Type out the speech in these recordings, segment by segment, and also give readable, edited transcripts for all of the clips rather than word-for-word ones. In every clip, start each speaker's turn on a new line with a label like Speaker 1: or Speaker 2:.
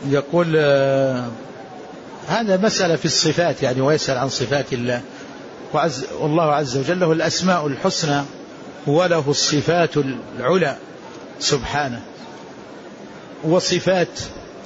Speaker 1: يقول هذا مسألة في الصفات يعني، ويسأل عن صفات الله. والله عز وجل له الأسماء الحسنى وله الصفات العلى سبحانه، وصفات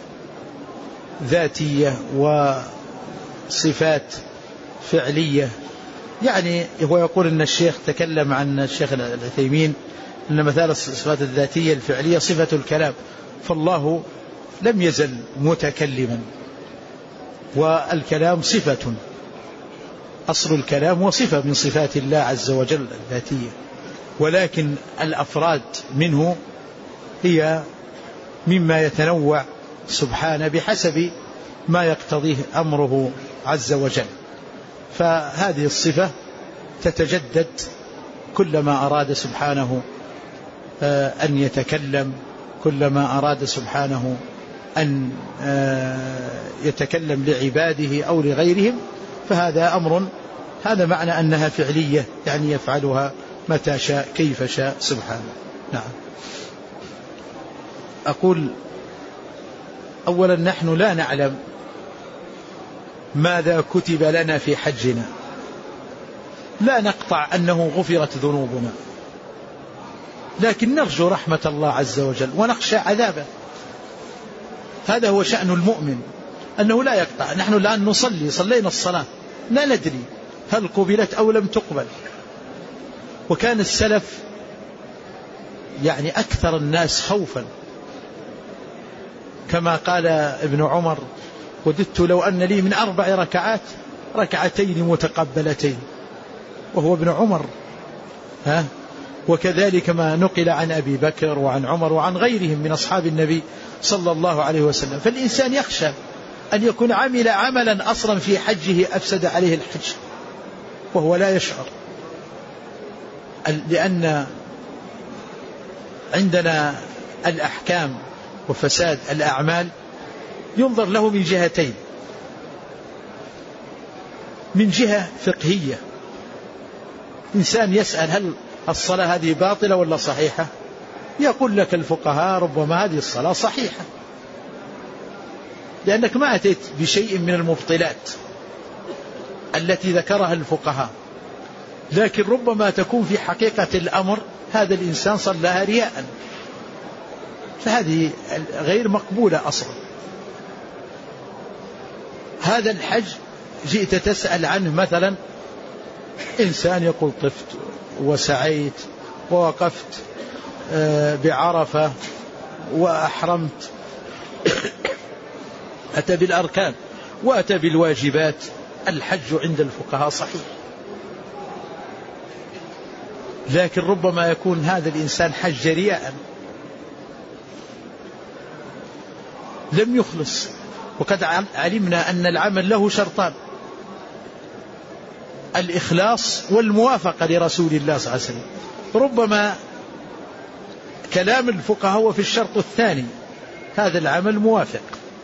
Speaker 1: ذاتية وصفات فعلية. يعني هو يقول أن الشيخ تكلم عن الشيخ العثيمين أن مثال الصفات الذاتية الفعلية صفة الكلام، فالله لم يزل متكلما، والكلام صفة، أصل الكلام وصفة من صفات الله عز وجل الذاتية، ولكن الأفراد منه هي مما يتنوع سبحانه بحسب ما يقتضيه أمره عز وجل. فهذه الصفة تتجدد كلما أراد سبحانه أن يتكلم، كلما أراد سبحانه أن يتكلم لعباده أو لغيرهم، فهذا أمر، هذا معنى أنها فعلية، يعني يفعلها متى شاء كيف شاء سبحانه. نعم. أقول أولا نحن لا نعلم ماذا كتب لنا في حجنا، لا نقطع أنه غفرت ذنوبنا، لكن نرجو رحمة الله عز وجل ونخشى عذابه. هذا هو شأن المؤمن، أنه لا يقطع. نحن الآن نصلي، صلينا الصلاة لا ندري هل قبلت أو لم تقبل. وكان السلف يعني أكثر الناس خوفا، كما قال ابن عمر: وددت لو أن لي من 4 ركعات 2 متقبلتين، وهو ابن عمر. وكذلك ما نقل عن أبي بكر وعن عمر وعن غيرهم من أصحاب النبي صلى الله عليه وسلم. فالإنسان يخشى أن يكون عمل عملا أصلا في حجه أفسد عليه الحج وهو لا يشعر، لأن عندنا الأحكام وفساد الأعمال ينظر له من جهتين: من جهة فقهية، إنسان يسأل هل الصلاة هذه باطلة ولا صحيحة؟ يقول لك الفقهاء ربما هذه الصلاة صحيحة، لأنك ما أتيت بشيء من المبطلات التي ذكرها الفقهاء، لكن ربما تكون في حقيقة الأمر هذا الإنسان صلاها رياء، فهذه غير مقبولة أصلا. هذا الحج جئت تسأل عنه، مثلا إنسان يقول طفت وسعيت ووقفت بعرفة وأحرمت، أتى بالأركان وأتى بالواجبات، الحج عند الفقهاء صحيح. لكن ربما يكون هذا الإنسان حج رياء، لم يخلص. وقد علمنا أن العمل له شرطان: الإخلاص والموافقة لرسول الله صلى الله عليه وسلم. ربما كلام الفقهاء هو في الشرط الثاني، هذا العمل موافق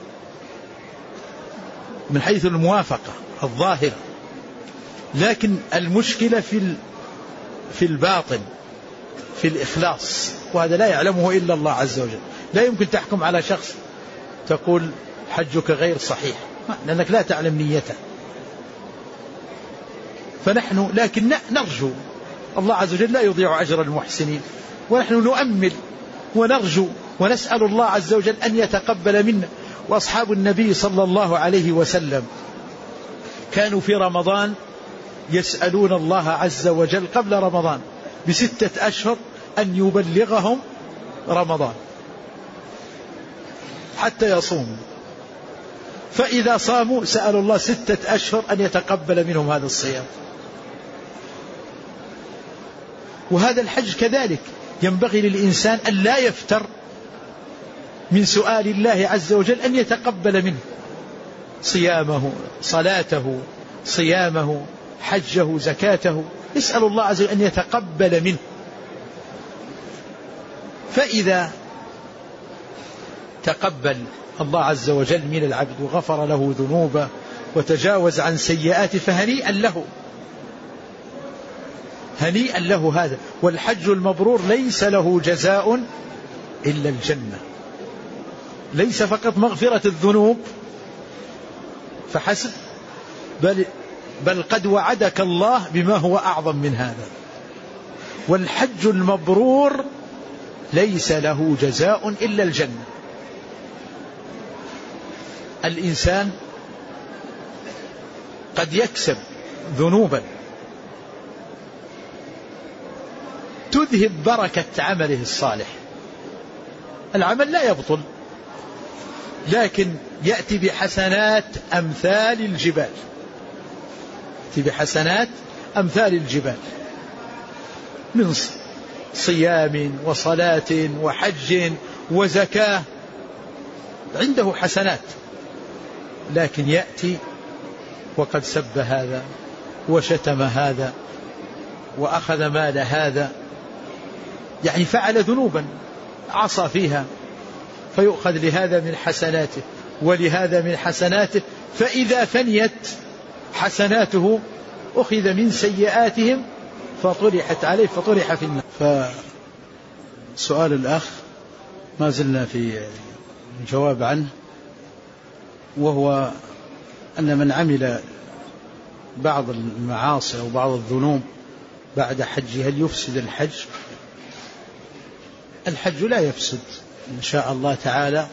Speaker 1: من حيث الموافقة الظاهرة، لكن المشكلة في الباطن، في الإخلاص، وهذا لا يعلمه إلا الله عز وجل. لا يمكن تحكم على شخص تقول حجك غير صحيح، لأنك لا تعلم نيته. فنحن لكن نرجو الله عز وجل لا يضيع أجر المحسنين، ونحن نؤمل ونرجو ونسأل الله عز وجل أن يتقبل منا. وأصحاب النبي صلى الله عليه وسلم كانوا في رمضان يسألون الله عز وجل قبل رمضان ب6 أشهر أن يبلغهم رمضان حتى يصوموا، فإذا صاموا سألوا الله 6 أشهر أن يتقبل منهم هذا الصيام. وهذا الحج كذلك ينبغي للإنسان أن لا يفتر من سؤال الله عز وجل أن يتقبل منه صيامه، صلاته، صيامه، حجه، زكاته، يسأل الله عز وجل أن يتقبل منه. فإذا تقبل الله عز وجل من العبد وغفر له ذنوبه وتجاوز عن سيئاته فهنيئا له، هنيئا له هذا. والحج المبرور ليس له جزاء إلا الجنة، ليس فقط مغفرة الذنوب فحسب، بل قد وعدك الله بما هو أعظم من هذا. والحج المبرور ليس له جزاء إلا الجنة. الإنسان قد يكسب ذنوبا تذهب بركة عمله الصالح، العمل لا يبطل، لكن يأتي بحسنات أمثال الجبال، يأتي بحسنات أمثال الجبال من صيام وصلاة وحج وزكاة، عنده حسنات، لكن يأتي وقد سب هذا وشتم هذا وأخذ مال هذا، يعني فعل ذنوبا عصى فيها، فيؤخذ لهذا من حسناته ولهذا من حسناته، فإذا فنيت حسناته أخذ من سيئاتهم فطرحت عليه فطرح في النار. فسؤال الأخ ما زلنا في الجواب عنه، وهو أن من عمل بعض المعاصي أو بعض الذنوب بعد حجه هل يفسد الحج؟ الحج لا يفسد إن شاء الله تعالى،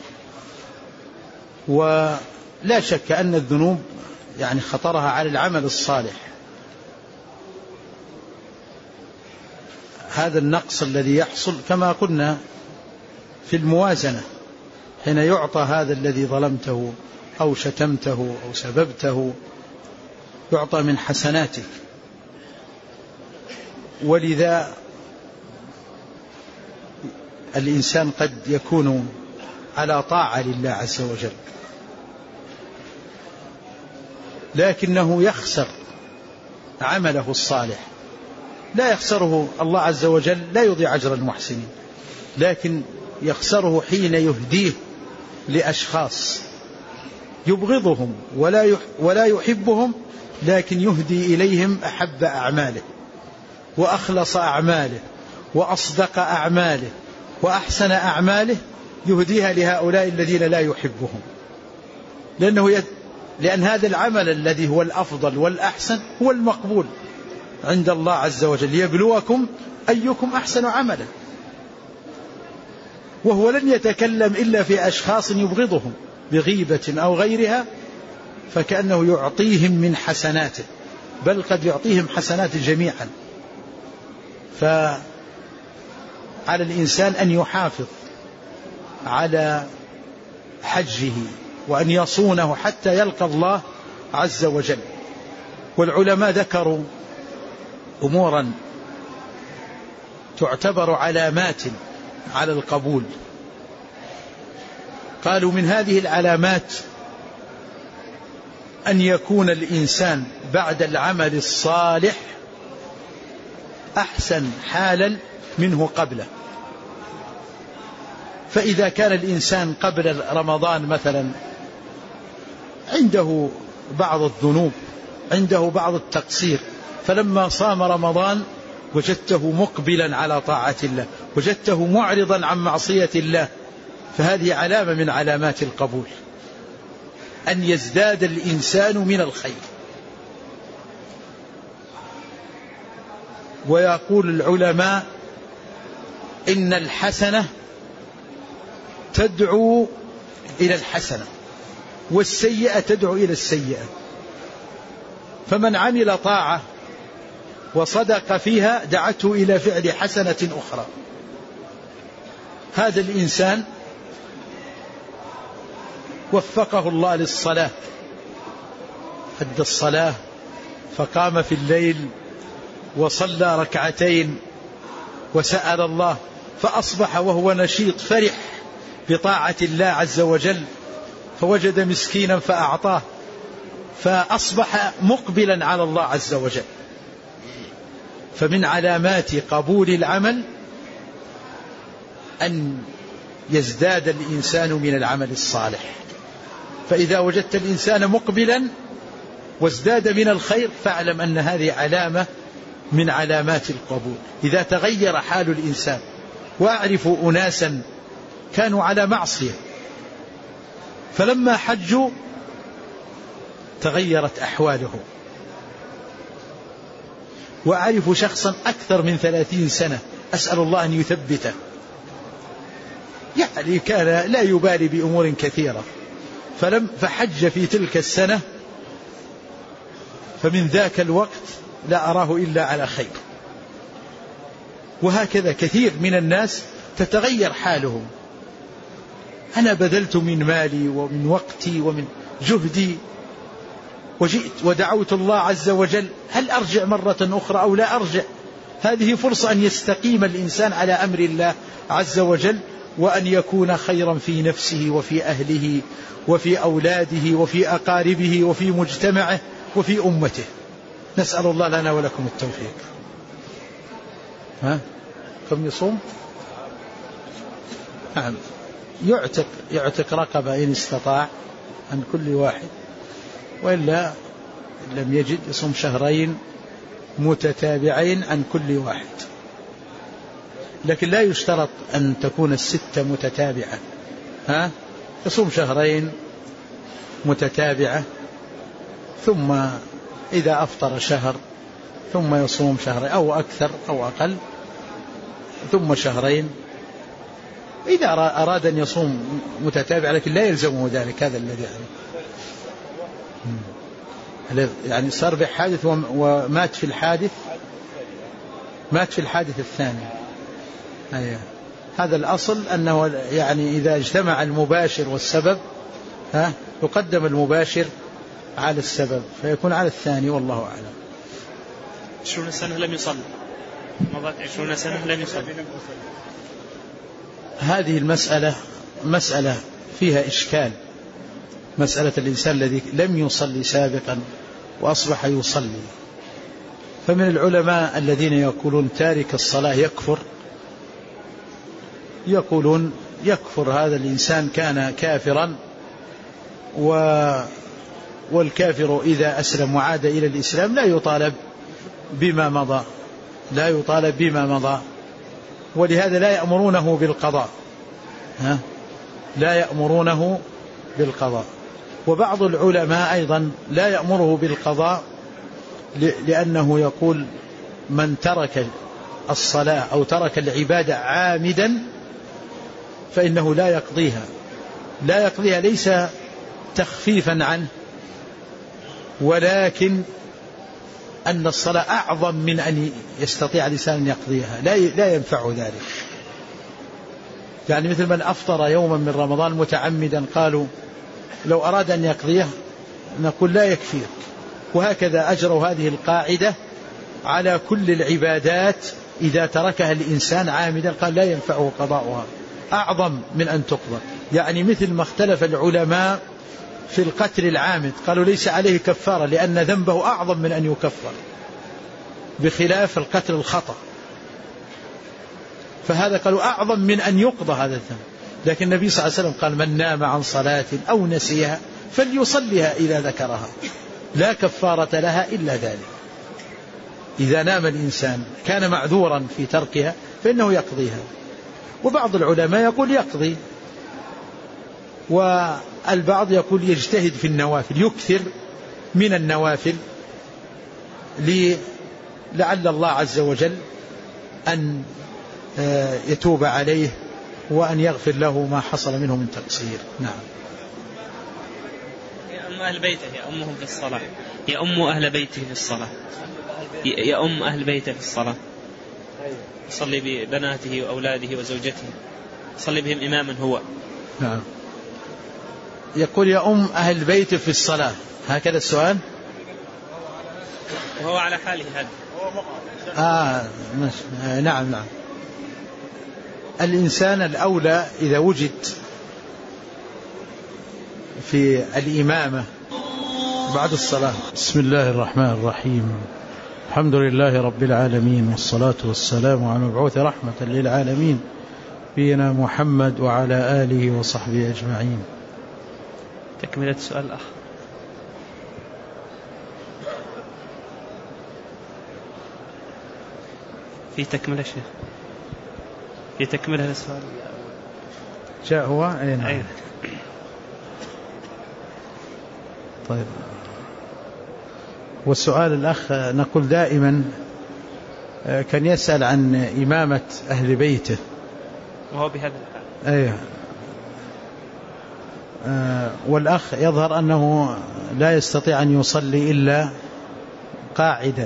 Speaker 1: ولا شك أن الذنوب يعني خطرها على العمل الصالح. هذا النقص الذي يحصل كما قلنا في الموازنة، حين يعطى هذا الذي ظلمته أو شتمته أو سببته يعطى من حسناتك، ولذا الإنسان قد يكون على طاعة لله عز وجل لكنه يخسر عمله الصالح، لا يخسره الله عز وجل، لا يضيع أجر المحسنين، لكن يخسره حين يهديه لأشخاص يبغضهم ولا يحبهم، لكن يهدي إليهم أحب أعماله وأخلص أعماله وأصدق أعماله وأحسن أعماله، يهديها لهؤلاء الذين لا يحبهم، لأن هذا العمل الذي هو الأفضل والأحسن هو المقبول عند الله عز وجل، يبلوكم أيكم أحسن عملا، وهو لن يتكلم إلا في أشخاص يبغضهم بغيبة أو غيرها، فكأنه يعطيهم من حسناته، بل قد يعطيهم حسنات جميعا. فعلى الإنسان أن يحافظ على حجه وأن يصونه حتى يلقى الله عز وجل. والعلماء ذكروا أمورا تعتبر علامات على القبول، قالوا من هذه العلامات أن يكون الإنسان بعد العمل الصالح أحسن حالا منه قبله. فإذا كان الإنسان قبل رمضان مثلا عنده بعض الذنوب، عنده بعض التقصير، فلما صام رمضان وجدته مقبلا على طاعة الله، وجدته معرضا عن معصية الله، فهذه علامة من علامات القبول، أن يزداد الإنسان من الخير. ويقول العلماء إن الحسنة تدعو إلى الحسنة والسيئة تدعو إلى السيئة، فمن عمل طاعة وصدق فيها دعته إلى فعل حسنة أخرى. هذا الإنسان وفقه الله للصلاة، أدى الصلاة فقام في الليل وصلى ركعتين وسأل الله، فأصبح وهو نشيط فرح بطاعة الله عز وجل، فوجد مسكينا فأعطاه، فأصبح مقبلا على الله عز وجل. فمن علامات قبول العمل أن يزداد الإنسان من العمل الصالح. فإذا وجدت الإنسان مقبلا وازداد من الخير فاعلم أن هذه علامة من علامات القبول. إذا تغير حال الإنسان، وأعرف أناسا كانوا على معصية فلما حجوا تغيرت أحواله. وأعرف شخصا أكثر من 30 سنة أسأل الله أن يثبته، يعني كان لا يبالي بأمور كثيرة، فحج في تلك السنة، فمن ذاك الوقت لا أراه إلا على خير. وهكذا كثير من الناس تتغير حالهم. أنا بذلت من مالي ومن وقتي ومن جهدي وجئت ودعوت الله عز وجل، هل أرجع مرة أخرى أو لا أرجع؟ هذه فرصة أن يستقيم الإنسان على أمر الله عز وجل، وأن يكون خيرا في نفسه وفي أهله وفي أولاده وفي أقاربه وفي مجتمعه وفي أمته. نسأل الله لنا ولكم التوفيق. كم يصوم؟ نعم، يعتق رقبة إن استطاع عن كل واحد، وإلا لم يجد يصوم شهرين متتابعين عن كل واحد. لكن لا يشترط أن تكون 6 متتابعة، يصوم شهرين متتابعة، ثم إذا أفطر شهر ثم يصوم شهرين أو أكثر أو أقل، ثم شهرين. إذا أراد أن يصوم متتابع لكن لا يلزمه ذلك، هذا الذي يعني صار بحادث ومات في الحادث، مات في الحادث الثاني. هذا الأصل أنه يعني إذا اجتمع المباشر والسبب يقدم المباشر على السبب فيكون على الثاني، والله أعلم.
Speaker 2: 20 سنة لم يصلي، مضت 20 سنة لم يصلي.
Speaker 1: هذه المسألة مسألة فيها إشكال، مسألة الإنسان الذي لم يصلي سابقا وأصبح يصلي. فمن العلماء الذين يقولون تارك الصلاة يكفر، يقولون يكفر هذا الإنسان، كان كافرا، والكافر إذا أسلم وعاد إلى الإسلام لا يطالب بما مضى، لا يطالب بما مضى، ولهذا لا يأمرونه بالقضاء، لا يأمرونه بالقضاء. وبعض العلماء أيضا لا يأمره بالقضاء، لأنه يقول من ترك الصلاة أو ترك العبادة عامدا فإنه لا يقضيها، لا يقضيها ليس تخفيفا عنه، ولكن أن الصلاة أعظم من أن يستطيع الإنسان أن يقضيها، لا ينفع ذلك. يعني مثل من أفطر يوما من رمضان متعمدا، قالوا لو أراد أن يقضيه نقول لا يكفيك. وهكذا أجروا هذه القاعدة على كل العبادات، إذا تركها الإنسان عامدا قال لا ينفعه قضاؤها، أعظم من أن تقضى. يعني مثل ما اختلف العلماء في القتل العامد، قالوا ليس عليه كفارة لأن ذنبه أعظم من أن يكفر، بخلاف القتل الخطأ، فهذا قالوا أعظم من أن يقضى هذا الذنب. لكن النبي صلى الله عليه وسلم قال من نام عن صلاة أو نسيها فليصليها إذا ذكرها، لا كفارة لها إلا ذلك. إذا نام الإنسان كان معذورا في تركها فإنه يقضيها. وبعض العلماء يقول يقضي، والبعض يقول يجتهد في النوافل، يكثر من النوافل لعل الله عز وجل أن يتوب عليه وأن يغفر له ما حصل منه من تقصير. نعم.
Speaker 2: يأم أهل بيته، يأمهم في الصلاة، يأم أهل بيته في الصلاة، يأم أهل بيته في الصلاة، يصلي ببناته وأولاده وزوجته، يصلي بهم إماما هو.
Speaker 1: نعم. يقول يأم أهل بيته في الصلاة، هكذا السؤال،
Speaker 2: وهو على حاله هذا.
Speaker 1: نعم. الإنسان الأولى إذا وجد في الإمامة بعد الصلاة. بسم الله الرحمن الرحيم، الحمد لله رب العالمين، والصلاة والسلام على المبعوث رحمة للعالمين نبينا محمد وعلى آله وصحبه أجمعين.
Speaker 2: تكملة السؤال الأخ. في تكملة شيخ، في تكملة السؤال
Speaker 1: جاء هو أين؟ طيب. والسؤال الأخ نقول دائما كان يسأل عن إمامة أهل بيته
Speaker 2: وهو بهذا الحال.
Speaker 1: أيه. والأخ يظهر أنه لا يستطيع أن يصلي إلا قاعدا،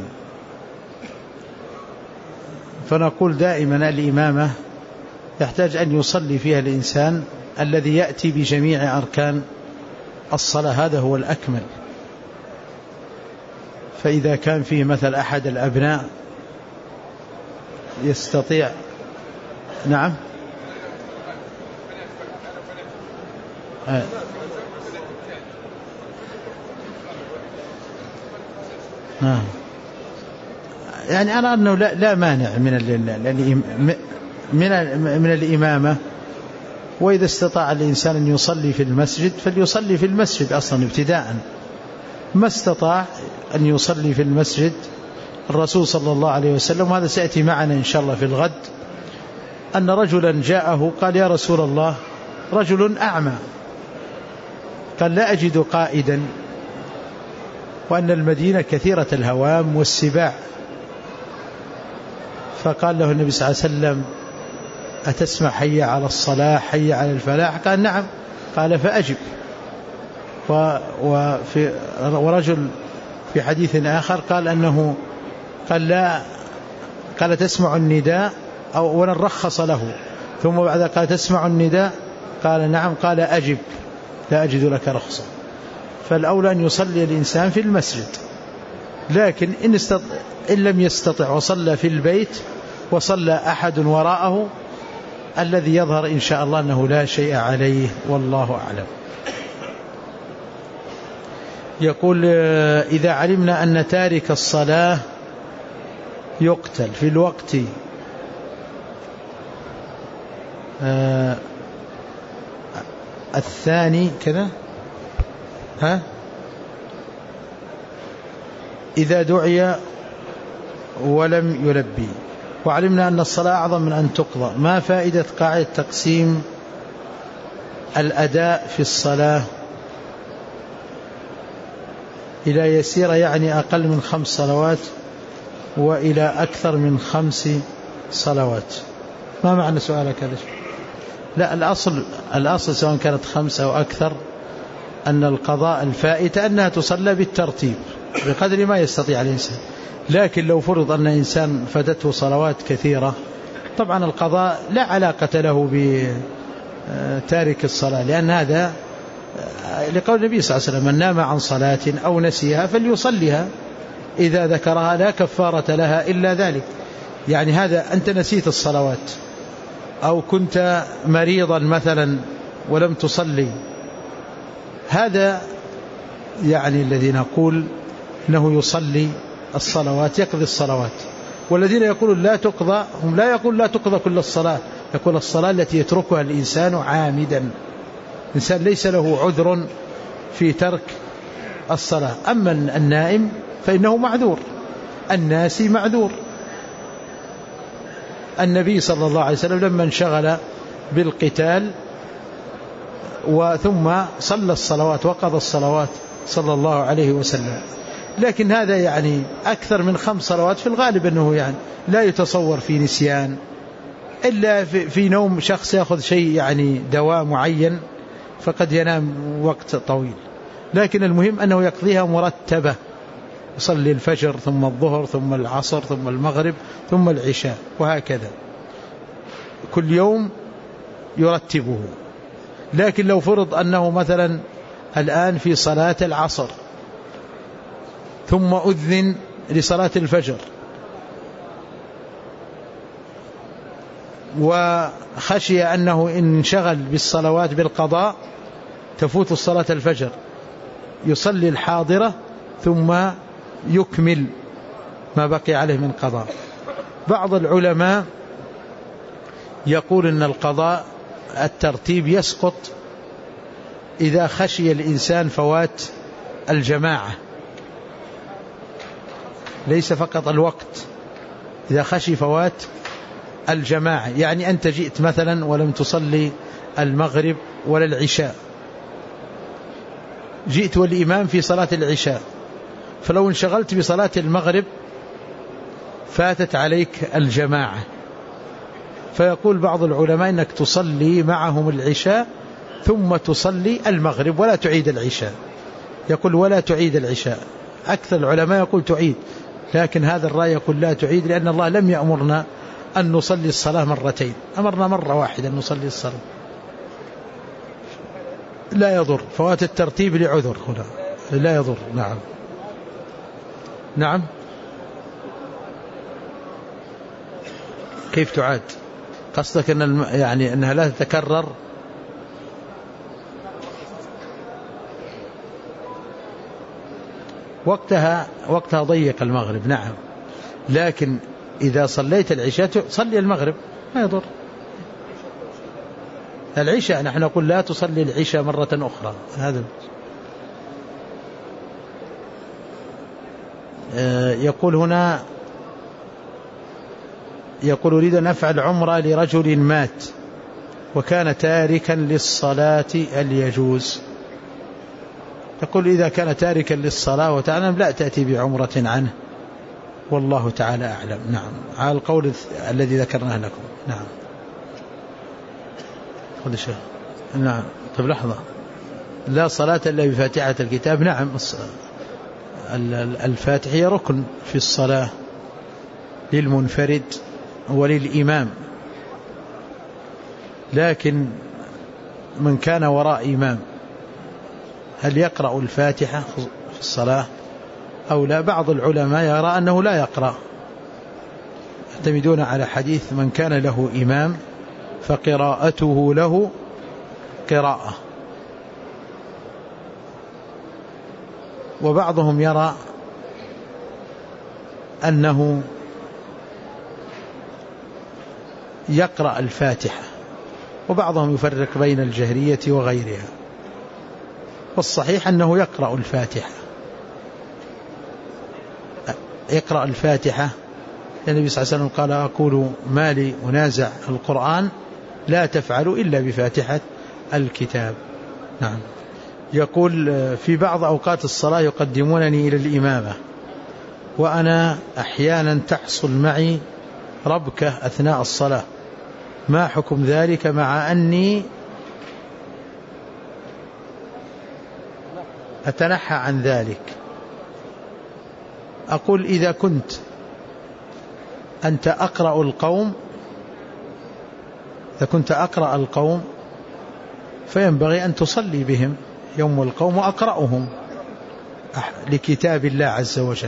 Speaker 1: فنقول دائما الإمامة يحتاج أن يصلي فيها الإنسان الذي يأتي بجميع أركان الصلاة، هذا هو الأكمل. فإذا كان فيه مثل أحد الأبناء يستطيع. نعم. يعني أنا أنه لا مانع من الإمامة، وإذا استطاع الإنسان أن يصلي في المسجد فليصلي في المسجد أصلا ابتداء. ما استطاع أن يصلي في المسجد الرسول صلى الله عليه وسلم، وهذا سيأتي معنا إن شاء الله في الغد، أن رجلا جاءه قال يا رسول الله، رجل أعمى قال لا أجد قائدا، وأن المدينة كثيرة الهوام والسباع، فقال له النبي صلى الله عليه وسلم أتسمع حي على الصلاة حي على الفلاح؟ قال نعم. قال فأجب. ورجل في حديث آخر قال أنه قال لا، قال تسمع النداء أو ونرخص له، ثم بعد قال تسمع النداء؟ قال نعم. قال أجب لا أجد لك رخصة. فالأولى أن يصلي الإنسان في المسجد، لكن إن لم يستطع وصلى في البيت وصلى أحد وراءه، الذي يظهر إن شاء الله أنه لا شيء عليه، والله أعلم. يقول إذا علمنا أن تارك الصلاة يقتل في الوقت الثاني كذا إذا دعي ولم يلبي، وعلمنا أن الصلاة أعظم من أن تقضى، ما فائدة قاعدة تقسيم الأداء في الصلاة إلى يسير، يعني أقل من 5 صلوات وإلى أكثر من 5 صلوات؟ ما معنى سؤالك هذا؟ لا، الأصل سواء كانت 5 أو أكثر أن القضاء الفائتة أنها تصلى بالترتيب بقدر ما يستطيع الإنسان. لكن لو فرض أن إنسان فاتته صلوات كثيرة، طبعا القضاء لا علاقة له بتارك الصلاة، لأن هذا لقول النبي صلى الله عليه وسلم من نام عن صلاة أو نسيها فليصليها إذا ذكرها لا كفارة لها إلا ذلك. يعني هذا أنت نسيت الصلوات أو كنت مريضا مثلا ولم تصلي، هذا يعني الذي نقول أنه يصلي الصلوات، يقضي الصلوات. والذين يقولون لا تقضى، هم لا يقول لا تقضى كل الصلاة، يقول الصلاة التي يتركها الإنسان عامدا، الإنسان ليس له عذر في ترك الصلاة. أما النائم فإنه معذور، الناسي معذور. النبي صلى الله عليه وسلم لما انشغل بالقتال وثم صلى الصلوات وقضى الصلوات صلى الله عليه وسلم. لكن هذا يعني أكثر من 5 صلوات في الغالب أنه يعني لا يتصور في نسيان، إلا في نوم شخص يأخذ شيء يعني دواء معين فقد ينام وقت طويل. لكن المهم أنه يقضيها مرتبة، يصلي الفجر ثم الظهر ثم العصر ثم المغرب ثم العشاء، وهكذا كل يوم يرتبه. لكن لو فرض أنه مثلا الآن في صلاة العصر ثم أذن لصلاة الفجر وخشي أنه إن انشغل بالصلوات بالقضاء تفوت الصلاة الفجر، يصلي الحاضرة ثم يكمل ما بقي عليه من قضاء. بعض العلماء يقول أن القضاء الترتيب يسقط إذا خشي الإنسان فوات الجماعة، ليس فقط الوقت، إذا خشي فوات الجماعة. يعني أنت جئت مثلا ولم تصلي المغرب ولا العشاء جئت والإمام في صلاة العشاء، فلو انشغلت بصلاة المغرب فاتت عليك الجماعة، فيقول بعض العلماء إنك تصلي معهم العشاء ثم تصلي المغرب ولا تعيد العشاء. يقول ولا تعيد العشاء. أكثر العلماء يقول تعيد، لكن هذا الرأي يقول لا تعيد، لأن الله لم يأمرنا أن نصلي الصلاة مرتين، أمرنا مرة واحدة أن نصلي الصلاة. لا يضر فوات الترتيب لعذر هنا، لا يضر. نعم نعم. كيف تعاد؟ قصدك أن يعني أنها لا تتكرر؟ وقتها ضيق المغرب، نعم، لكن إذا صليت العشاء صلي المغرب ما يضر. العشاء نحن نقول لا تصلي العشاء مرة أخرى. هذا يقول هنا، يقول أريد أن أفعل عمرة لرجل مات وكان تاركا للصلاة هل يجوز؟ يقول إذا كان تاركا للصلاة وتعلم لا تأتي بعمرة عنه، والله تعالى أعلم. نعم، على القول الذي ذكرناه لكم. نعم. خذ شيء. نعم. طيب لحظة، لا صلاة إلا بفاتحة الكتاب. نعم، الفاتحة هي ركن في الصلاة للمنفرد وللإمام، لكن من كان وراء إمام هل يقرأ الفاتحة في الصلاة أو لا؟ بعض العلماء يرى أنه لا يقرأ، يعتمدون على حديث من كان له إمام فقراءته له قراءة، وبعضهم يرى أنه يقرأ الفاتحة، وبعضهم يفرق بين الجهرية وغيرها، والصحيح أنه يقرأ الفاتحة. يقرأ الفاتحة، النبي صلى الله عليه وسلم قال أقول ما لي أنازع القرآن لا تفعلوا إلا بفاتحة الكتاب. نعم. يقول في بعض أوقات الصلاة يقدمونني إلى الإمامة، وأنا أحيانا تحصل معي ربكة أثناء الصلاة، ما حكم ذلك مع أني أتنحى عن ذلك؟ أقول إذا كنت أنت أقرأ القوم، إذا كنت أقرأ القوم فينبغي أن تصلي بهم يوم القوم وأقرأهم لكتاب الله عز وجل،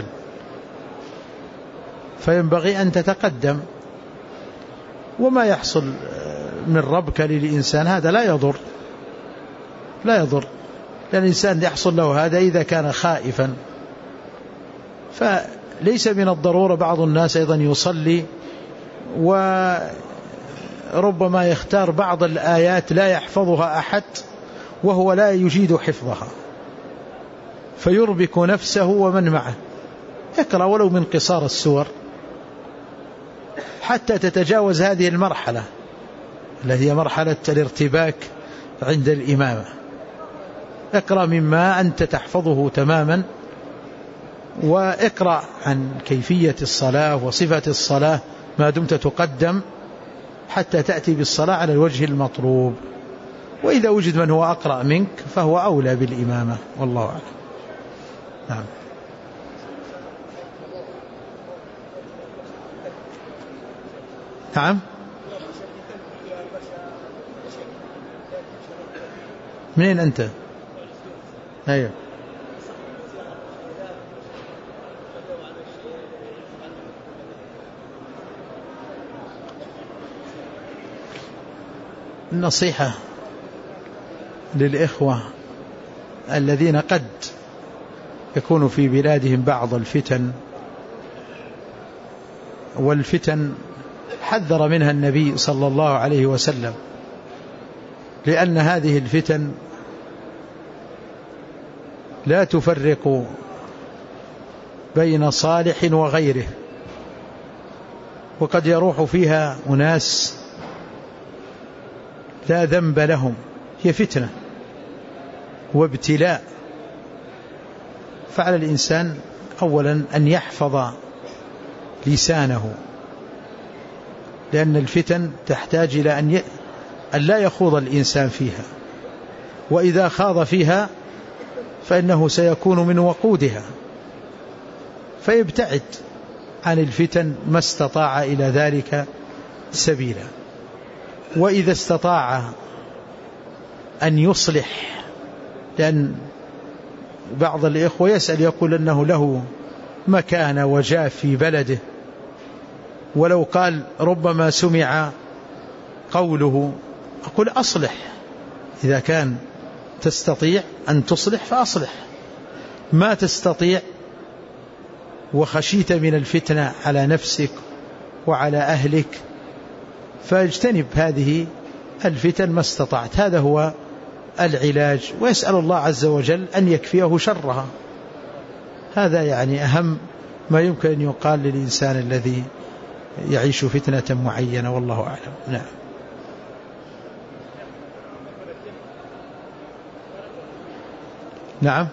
Speaker 1: فينبغي أن تتقدم. وما يحصل من ربك للإنسان هذا لا يضر، لا يضر، لأن الإنسان يحصل له هذا إذا كان خائفا، فليس من الضرورة. بعض الناس أيضا يصلي وربما يختار بعض الآيات لا يحفظها أحد وهو لا يجيد حفظها، فيربك نفسه ومن معه. يقرأ ولو من قصار السور حتى تتجاوز هذه المرحلة التي هي مرحلة الارتباك عند الإمامة. اقرأ مما أنت تحفظه تماما، واقرأ عن كيفية الصلاة وصفة الصلاة ما دمت تقدم حتى تأتي بالصلاة على الوجه المطلوب. وإذا وجد من هو أقرأ منك فهو أولى بالإمامة، والله أعلم. نعم. نعم. منين أنت؟ أيوه. النصيحة للإخوة الذين قد يكون في بلادهم بعض الفتن، والفتن حذر منها النبي صلى الله عليه وسلم، لأن هذه الفتن لا تفرق بين صالح وغيره، وقد يروح فيها أناس لا ذنب لهم، هي فتنة وابتلاء فعلى الإنسان أولا أن يحفظ لسانه، لأن الفتن تحتاج إلى أن لا يخوض الإنسان فيها، وإذا خاض فيها فإنه سيكون من وقودها، فيبتعد عن الفتن ما استطاع إلى ذلك سبيلا. وإذا استطاع أن يصلح، لأن بعض الإخوة يسأل يقول أنه له مكانة وجاه في بلده، ولو قال ربما سمع قوله، أقول أصلح، إذا كان تستطيع أن تصلح فأصلح، ما تستطيع وخشيت من الفتنة على نفسك وعلى أهلك فاجتنب هذه الفتن ما استطعت. هذا هو العلاج، ويسأل الله عز وجل أن يكفيه شرها. هذا يعني أهم ما يمكن أن يقال للإنسان الذي يعيش فتنة معينة، والله أعلم. نعم. نعم.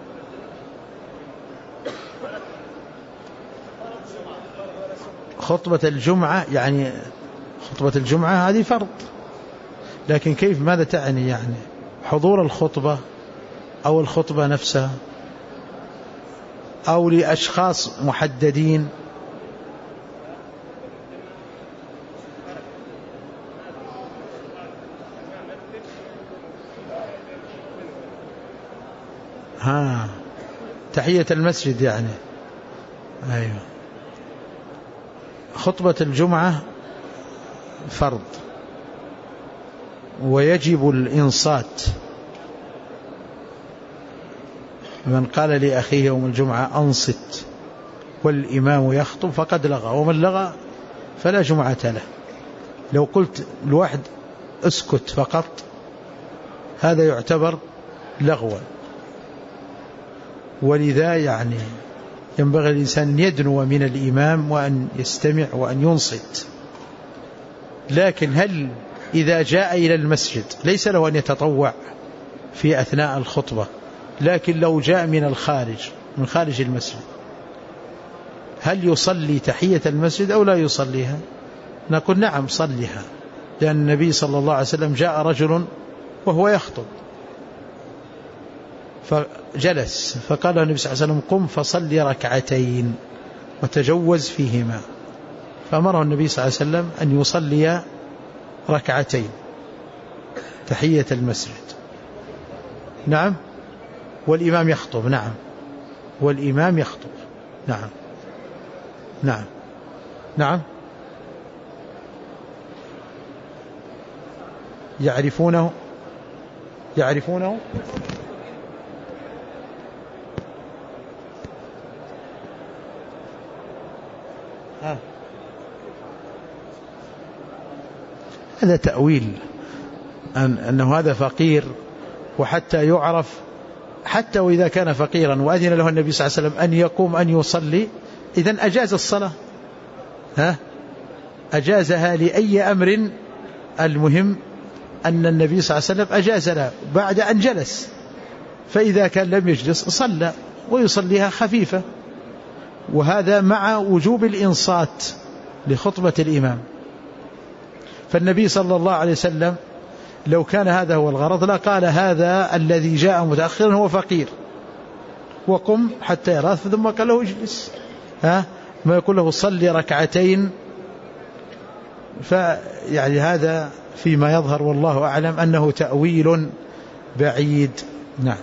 Speaker 1: خطبة الجمعة، يعني خطبة الجمعة هذه فرض، لكن كيف، ماذا تعني؟ يعني حضور الخطبة أو الخطبة نفسها أو لأشخاص محددين؟ تحية المسجد يعني. أيوة. خطبة الجمعة فرض، ويجب الإنصات. من قال لأخيه يوم الجمعة أنصت والإمام يخطب فقد لغى، ومن لغى فلا جمعة له. لو قلت الواحد اسكت فقط هذا يعتبر لغوا، ولذا يعني ينبغي الإنسان أن يدنو من الإمام وأن يستمع وأن ينصت. لكن هل إذا جاء إلى المسجد ليس له أن يتطوع في أثناء الخطبة، لكن لو جاء من الخارج، من خارج المسجد، هل يصلي تحية المسجد أو لا يصليها؟ نقول نعم صليها، لأن النبي صلى الله عليه وسلم جاء رجل وهو يخطب فجلس، فقال النبي صلى الله عليه وسلم قم فصلي ركعتين وتجوز فيهما، فأمره النبي صلى الله عليه وسلم أن يصلي ركعتين تحية المسجد. نعم. والإمام يخطب. نعم. والإمام يخطب. نعم. نعم. نعم. يعرفونه هذا تأويل أنه هذا فقير، وحتى يعرف، حتى وإذا كان فقيرا وأذن له النبي صلى الله عليه وسلم أن يقوم أن يصلي، إذن أجاز الصلاة، أجازها لأي أمر. المهم أن النبي صلى الله عليه وسلم أجاز له بعد أن جلس، فإذا كان لم يجلس صلى ويصليها خفيفة، وهذا مع وجوب الإنصات لخطبة الإمام. فالنبي صلى الله عليه وسلم لو كان هذا هو الغرض لقال هذا الذي جاء متأخرا هو فقير وقم حتى يرى، ثم قال له اجلس، ما يقول له صلي ركعتين. فيعني هذا فيما يظهر والله أعلم أنه تأويل بعيد. نعم.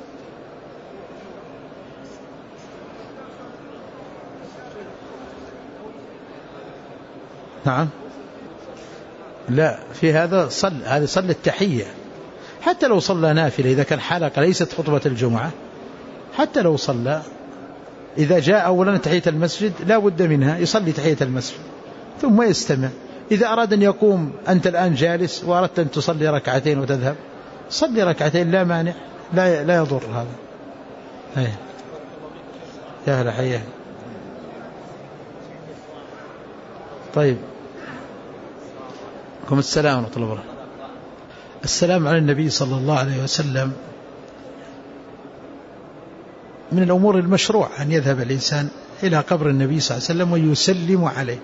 Speaker 1: نعم. لا، في هذا صلى التحية، حتى لو صلى نافلة إذا كان حلقة ليست خطبة الجمعة، حتى لو صلى إذا جاء أولا تحية المسجد لا بد منها، يصلي تحية المسجد ثم يستمع. إذا أراد أن يقوم، أنت الآن جالس وأردت أن تصلي ركعتين وتذهب، صلي ركعتين لا مانع، لا يضر هذا. يا هلا حياه. طيب، عليكم السلام ورحمة الله وبركاته. السلام على النبي صلى الله عليه وسلم. من الأمور المشروع أن يذهب الإنسان إلى قبر النبي صلى الله عليه وسلم ويسلم عليه.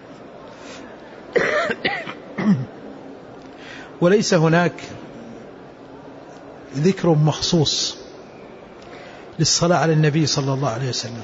Speaker 1: وليس هناك ذكر مخصوص للصلاة على النبي صلى الله عليه وسلم.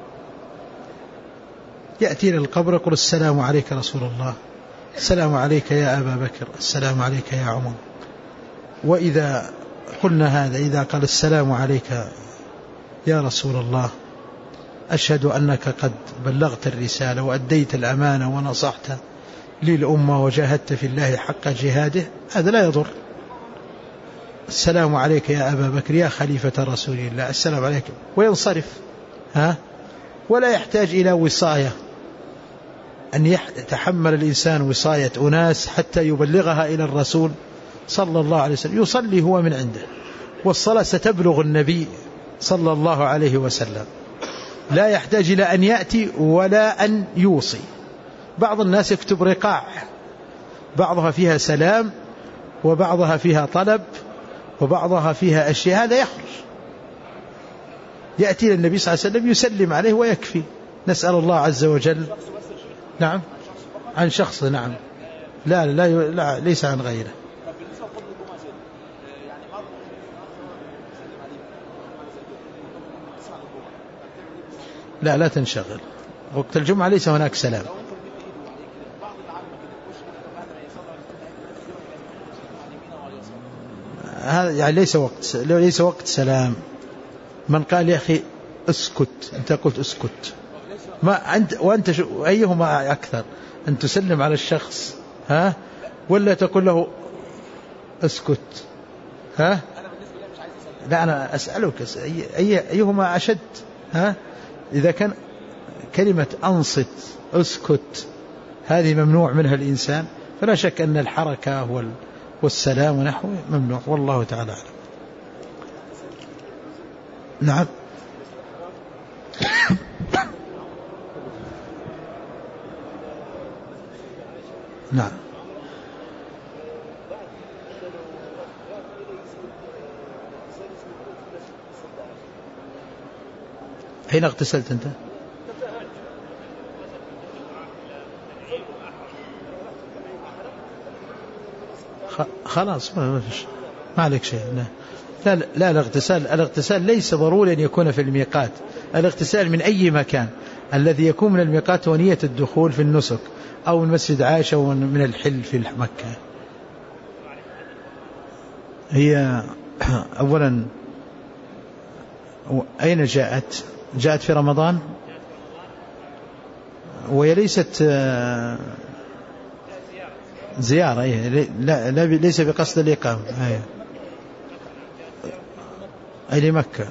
Speaker 1: يأتي إلى القبر يقول السلام عليك رسول الله، السلام عليك يا أبا بكر، السلام عليك يا عمر. وإذا قلنا هذا، إذا قال السلام عليك يا رسول الله، أشهد أنك قد بلغت الرسالة وأديت الأمانة ونصحت للأمة وجاهدت في الله حق جهاده، هذا لا يضر. السلام عليك يا أبا بكر يا خليفة رسول الله، السلام عليك، وينصرف. ولا يحتاج إلى وصاية، أن يتحمل الإنسان وصاية أناس حتى يبلغها إلى الرسول صلى الله عليه وسلم. يصلي هو من عنده، والصلاة ستبلغ النبي صلى الله عليه وسلم، لا يحتاج إلى أن يأتي ولا أن يوصي. بعض الناس يكتب رقاع، بعضها فيها سلام وبعضها فيها طلب وبعضها فيها أشياء، هذا يخرج. يأتي للنبي صلى الله عليه وسلم يسلم عليه ويكفي. نسأل الله عز وجل. نعم، عن شخص. نعم، لا ليس عن غيره. لا تنشغل، وقت الجمعة ليس هناك سلام. هذا يعني ليس وقت سلام. من قال يا أخي اسكت، أنت قلت اسكت، ما أنت وأنت أيهما أكثر، أن تسلم على الشخص ولا تقول له اسكت؟ لا، أنا أسألك أيهما أشد؟ إذا كان كلمة أنصت اسكت هذه ممنوع منها الإنسان، فلا شك أن الحركة والسلام ونحوه ممنوع، والله تعالى أعلم. نعم. نعم. حين اغتسلت أنت؟ خلاص ما عليك شيء. لا الاغتسال ليس ضروري أن يكون في الميقات. الاغتسال من أي مكان، الذي يكون من الميقات ونية الدخول في النسك، أو من مسجد عائشة ومن الحل في مكة. هي أولا أين جاءت في رمضان، وهي ليست زيارة. لا ليس بقصد الإقامة. أي لمكة.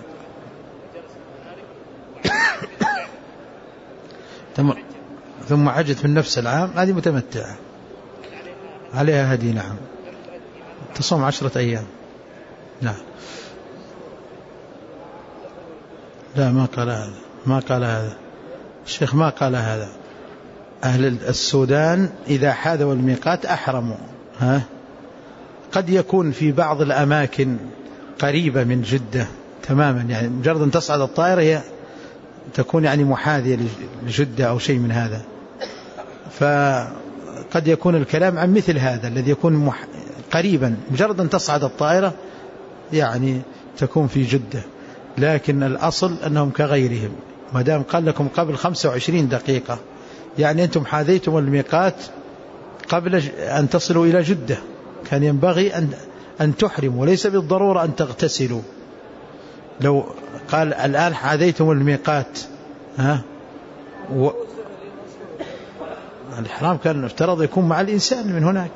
Speaker 1: ثم عجت من نفس العام، هذه متمتعة عليها هدي. نعم، تصوم 10 أيام. نعم. لا، ما قال هذا الشيخ، ما قال هذا. أهل السودان إذا حاذوا الميقات أحرموا. قد يكون في بعض الأماكن قريبة من جدة تماما، يعني مجرد أن تصعد الطائرة هي تكون يعني محاذية لجدة أو شيء من هذا، فقد يكون الكلام عن مثل هذا الذي يكون قريبا، مجرد أن تصعد الطائرة يعني تكون في جدة. لكن الأصل أنهم كغيرهم، ما دام قال لكم قبل 25 دقيقة، يعني أنتم حاذيتم الميقات قبل أن تصلوا إلى جدة، كان ينبغي أن تحرموا، وليس بالضرورة أن تغتسلوا. لو قال الآن حاذيتم الميقات الإحرام كان افترض يكون مع الإنسان من هناك،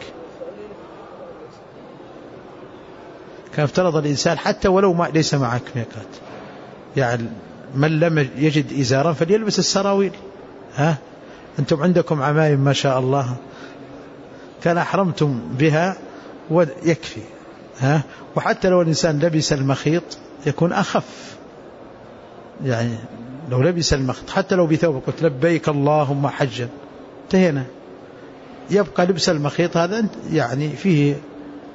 Speaker 1: كان افترض الإنسان حتى ولو ليس معك ميقات. يعني من لم يجد إزارا فليلبس السراويل. أنتم عندكم عمايم ما شاء الله، كان أحرمتم بها ويكفي. وحتى لو الإنسان لبس المخيط يكون أخف، يعني لو لبس المخيط حتى لو بثوب قلت لبيك اللهم حجا انتهينا. يبقى لبس المخيط هذا يعني فيه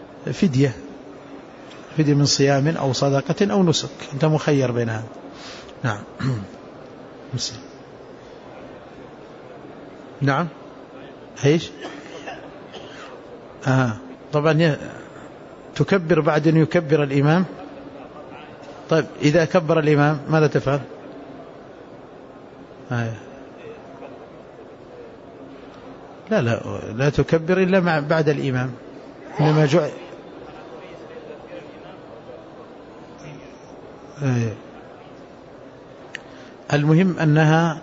Speaker 1: فدية من صيام أو صدقة أو نسك، أنت مخير بينها. نعم. نعم. ايش؟ طبعا تكبر بعد أن يكبر الإمام. طيب إذا كبر الإمام ماذا تفعل؟ لا تكبر إلا بعد الإمام، إنما جعل. المهم أنها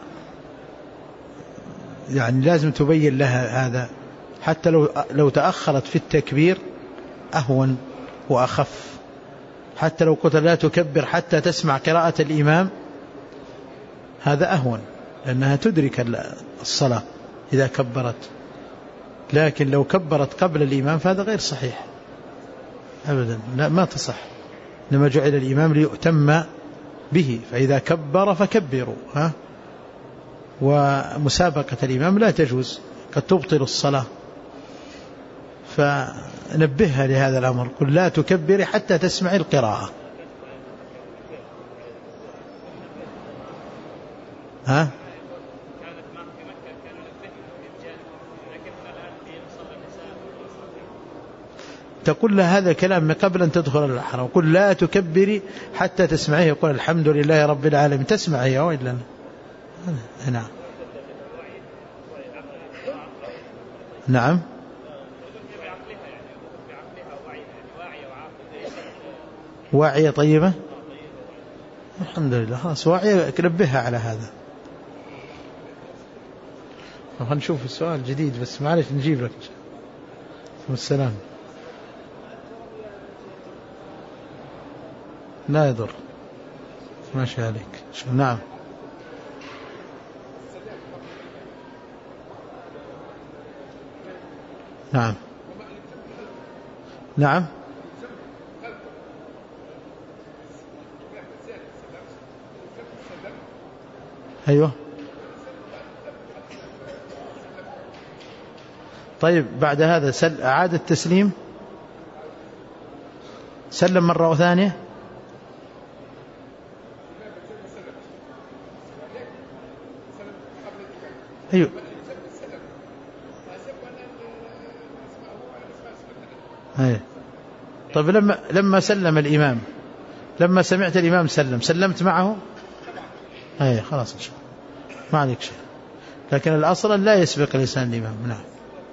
Speaker 1: يعني لازم تبين لها هذا، حتى لو تأخرت في التكبير أهون وأخف. حتى لو قلت لا تكبر حتى تسمع قراءة الإمام هذا أهون، لأنها تدرك الصلاة إذا كبرت. لكن لو كبرت قبل الإمام فهذا غير صحيح أبدا، لا ما تصح. إنما جعل الإمام ليؤتم به، فإذا كبر فكبروا. ومسابقة الإمام لا تجوز، قد تبطل الصلاة. فنبهها لهذا الأمر، قل لا تكبري حتى تسمعي القراءة. تقول له هذا كلام من قبل أن تدخل الحرم، قل لا تكبري حتى تسمعيه يقول الحمد لله رب العالمين، تسمعيه وإلا. نعم. نعم. واعية طيبة، الحمد لله خلاص واعية، نبهها على هذا. نشوف السؤال جديد بس معلش نجيب لك. والسلام. لا يضر، ماشي عليك. نعم. نعم. نعم. أيوه. طيب بعد هذا أعاد التسليم، سلم مرة ثانية. أيوه. أيوه. طيب لما سلم الإمام، لما سمعت الإمام سلمت معه. أيوه خلاص إن شاء الله ما عليك شيء، لكن الأصل لا يسبق لسان الإمام. نعم.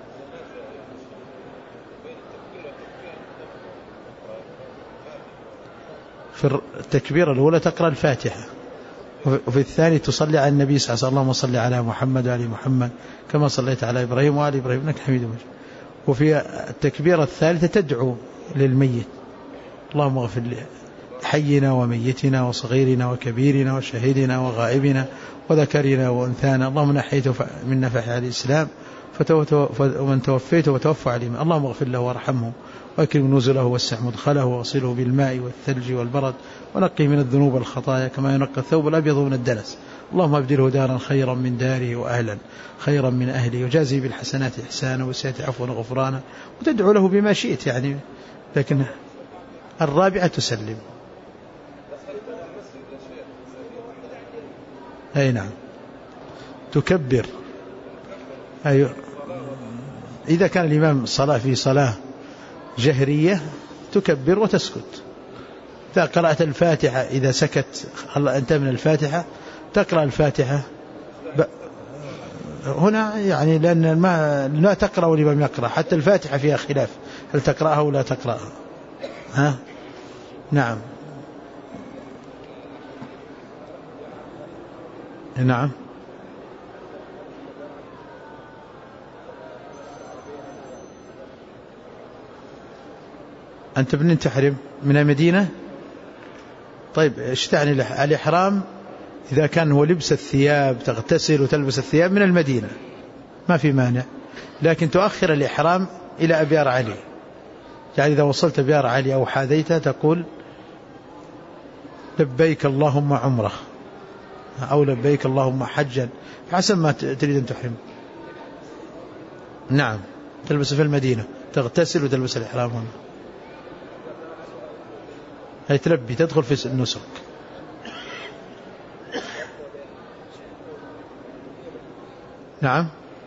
Speaker 1: في التكبيرة الأولى تقرأ الفاتحة، وفي الثاني تصلي على النبي صلى الله عليه وسلم، اللهم صل على محمد وآل محمد كما صليت على إبراهيم وآل إبراهيم إنك حميد مجيد. وفي التكبيرة الثالثة تدعو للميت، اللهم اغفر حينا وميتنا وصغيرنا وكبيرنا وشهيدنا وغائبنا وذكرنا وأنثانا، اللهم نحيته منا فحي على الإسلام ومن توفيته وتوفى عليه، اللهم اغفر له وارحمه وأكرم نزله ووسع مدخله وأصله بالماء والثلج والبرد ونقه من الذنوب والخطايا كما ينقى الثوب الأبيض من الدنس، اللهم ابدله دارا خيرا من داره وأهلا خيرا من أهله وجازه بالحسنات إحسانا والسيئات عفوا وغفرانا، وتدعو له بما شئت يعني. لكن الرابعة تسلم. أي نعم تكبر. أيوه. إذا كان الإمام في صلاة جهرية تكبر وتسكت. إذا قرأت الفاتحة، إذا سكت أنت من الفاتحة تقرأ الفاتحة هنا يعني، لأن ما لا تقرأ والإمام يقرأ، حتى الفاتحة فيها خلاف هل تقرأها ولا تقرأها. نعم. نعم. أنت من تحرم من المدينة؟ طيب ايش تعني الإحرام؟ إذا كان هو لبس الثياب تغتسل وتلبس الثياب من المدينة ما في مانع، لكن تؤخر الإحرام إلى أبيار علي. يعني إذا وصلت أبيار علي أو حاذيتها تقول لبيك اللهم عمره أو لبيك اللهم حجا حسب ما تريد أن تحرم. نعم تلبس في المدينة، تغتسل وتلبس الإحرام هنا، هي تلبي تدخل في النسك. نعم.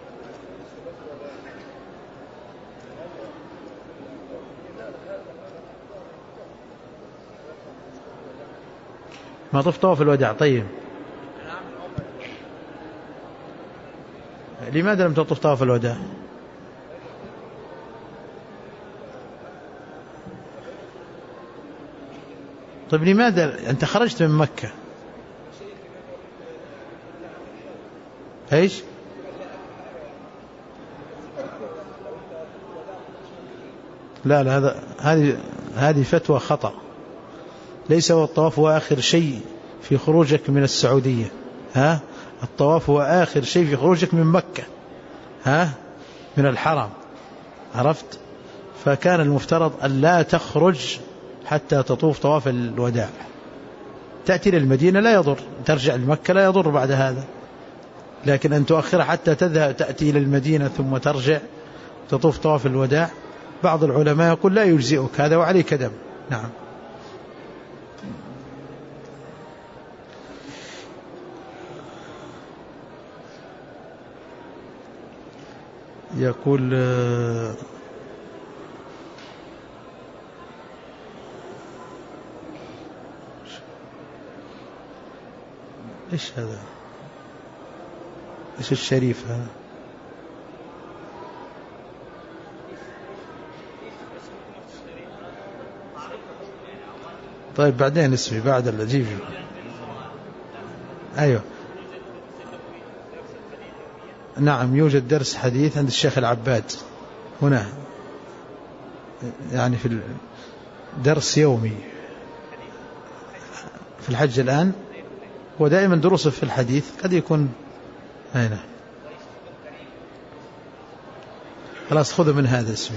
Speaker 1: ما طف طواف الوداع. طيب لماذا لم تطف طواف الوداع؟ طيب لماذا أنت خرجت من مكة؟ ايش؟ لا هذه فتوى خطأ. ليس هو الطواف هو آخر شيء في خروجك من السعودية. الطواف هو آخر شيء في خروجك من مكة، من الحرم. عرفت؟ فكان المفترض أن لا تخرج حتى تطوف طواف الوداع. تأتي للمدينة لا يضر، ترجع لمكة لا يضر بعد هذا، لكن أن تؤخر حتى تذهب تأتي إلى المدينة ثم ترجع تطوف طواف الوداع، بعض العلماء يقول لا يجزئك هذا وعليك دم. نعم. يقول إيش هذا؟ إيش الشريف هذا؟ طيب بعدين اسمي بعد الأجيب. أيوة نعم، يوجد درس حديث عند الشيخ العباد هنا، يعني في درس يومي في الحج الآن، ودائما دروسه في الحديث قد يكون هنا. خلاص خذوا من هذا اسمي.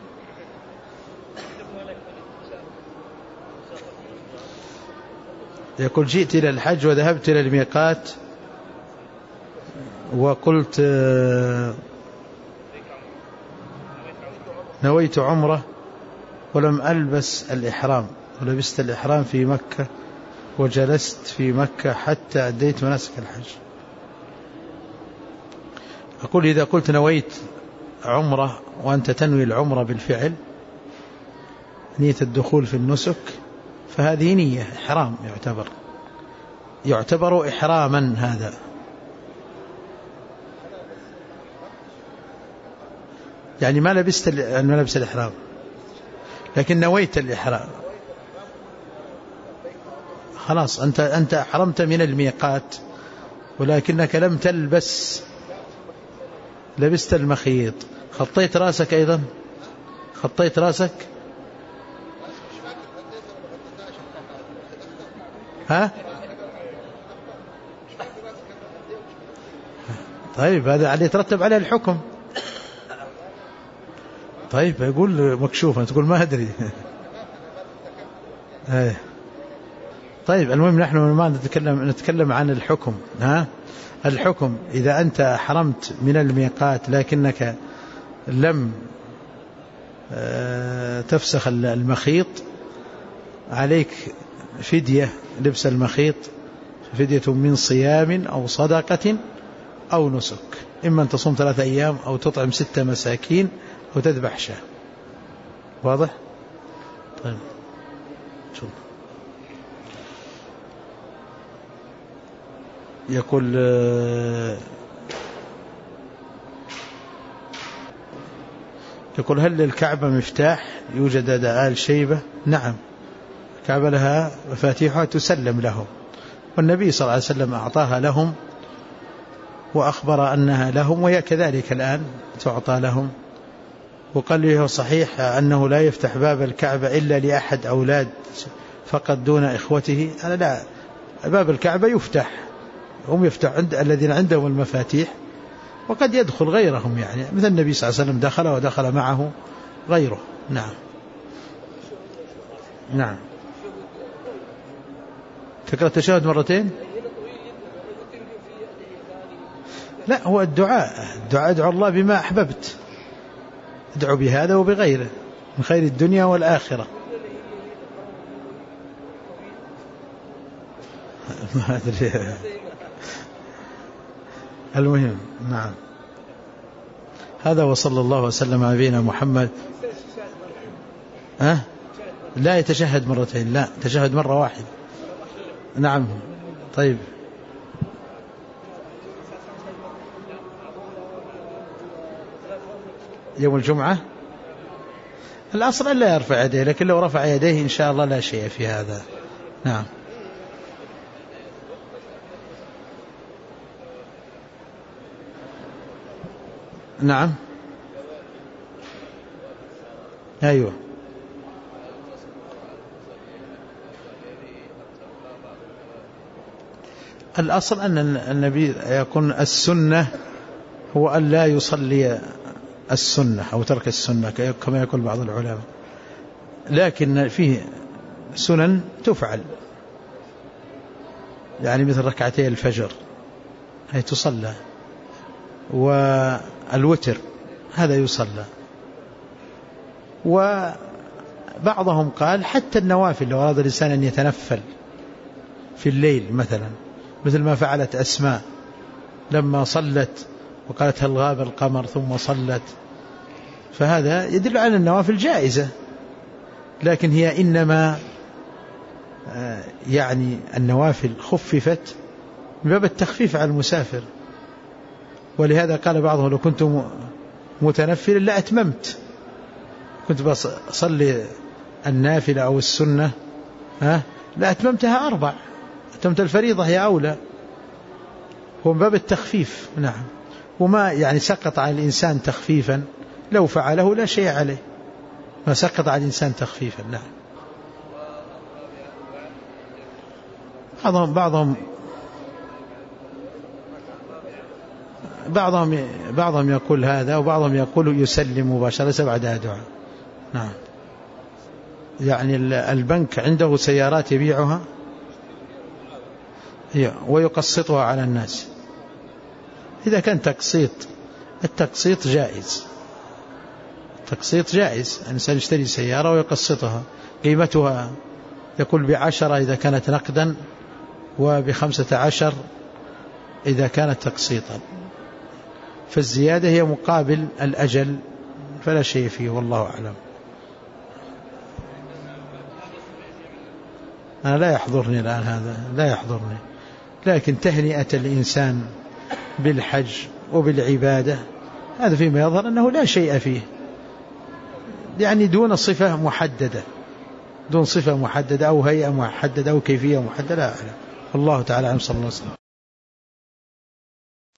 Speaker 1: يقول جئت إلى الحج وذهبت إلى الميقات وقلت نويت عمرة ولم ألبس الإحرام، ولبست الإحرام في مكة وجلست في مكة حتى أديت مناسك الحج. أقول إذا قلت نويت عمرة وأنت تنوي العمرة بالفعل، نية الدخول في النسك، فهذه نية إحرام، يعتبر إحراما هذا. يعني ما لبست الإحرام لكن نويت الإحرام، خلاص أنت أحرمت من الميقات ولكنك لم تلبس، لبست المخيط. خطيت راسك أيضا، خطيت راسك. طيب هذا عليه يترتب عليه الحكم. طيب يقول مكشوفا، تقول ما أدري. طيب المهم نحن ما نتكلم عن الحكم. الحكم إذا أنت حرمت من الميقات لكنك لم تفسخ المخيط، عليك فدية لبس المخيط، فدية من صيام أو صدقة أو نسك، إما أن تصوم 3 أيام أو تطعم 6 مساكين أو تذبح شاة. واضح؟ طيب شوف. يقول هل للكعبة مفتاح يوجد لدى آل شيبة؟ نعم، الكعبة لها مفاتيحها تسلم لهم، والنبي صلى الله عليه وسلم أعطاها لهم وأخبر أنها لهم، وهي كذلك الآن تعطى لهم. وقال لي صحيح أنه لا يفتح باب الكعبة إلا لأحد أولاد فقط دون إخوته. أنا لا، باب الكعبة يفتح، هم يفتح عند الذين عندهم المفاتيح، وقد يدخل غيرهم، يعني مثل النبي صلى الله عليه وسلم دخل ودخل معه غيره. نعم. نعم. تقرأ التشهد مرتين؟ لا، هو الدعاء ادعو الله بما أحببت، ادعو بهذا وبغيره من خير الدنيا والآخرة. ما أدري. المهم نعم. هذا وصلى الله وسلم على نبينا محمد. لا يتشهد مرتين، لا تشهد مرة واحدة. نعم طيب. يوم الجمعة الأصل أن لا يرفع يديه، لكن لو رفع يديه إن شاء الله لا شيء في هذا. نعم. نعم أيوه. الأصل أن النبي يكون السنة هو أن لا يصلي السنة أو ترك السنة كما يقول بعض العلماء، لكن فيه سنن تفعل، يعني مثل ركعتي الفجر هي تصلى، والوتر هذا يصلى. وبعضهم قال حتى النوافل لو أراد الإنسان أن يتنفل في الليل مثلا، مثل ما فعلت أسماء لما صلت وقالت هل غاب القمر ثم صلت، فهذا يدل على النوافل جائزة، لكن هي إنما يعني النوافل خففت من باب التخفيف على المسافر. ولهذا قال بعضهم لو كنت متنفلا لأتممت، كنت بصلي النافلة أو السنة لأتممتها 4، أتممت الفريضة هي أولى، هو من باب التخفيف. نعم. وما يعني سقط على الإنسان تخفيفا لو فعله لا شيء عليه، ما سقط على الإنسان تخفيفا. نعم. بعضهم يقول هذا، وبعضهم يقول يسلم مباشرة ليس بعدها دعاء. نعم. يعني البنك عنده سيارات يبيعها ويقسطها على الناس، إذا كان تقسيط، التقسيط جائز، التقسيط جائز، الإنسان يشتري سيارة ويقسطها، قيمتها يقول ب10 إذا كانت نقدا، وب15 إذا كانت تقسيطا، فالزيادة هي مقابل الأجل فلا شيء فيه، والله أعلم. أنا لا يحضرني الآن هذا، لا يحضرني، لكن تهنئة الإنسان بالحج وبالعبادة هذا فيما يظهر أنه لا شيء فيه، يعني دون صفة محددة، دون صفة محددة أو هيئة محددة أو كيفية محددة، لا أعلم. الله تعالى أعلم. صلى الله عليه وسلم.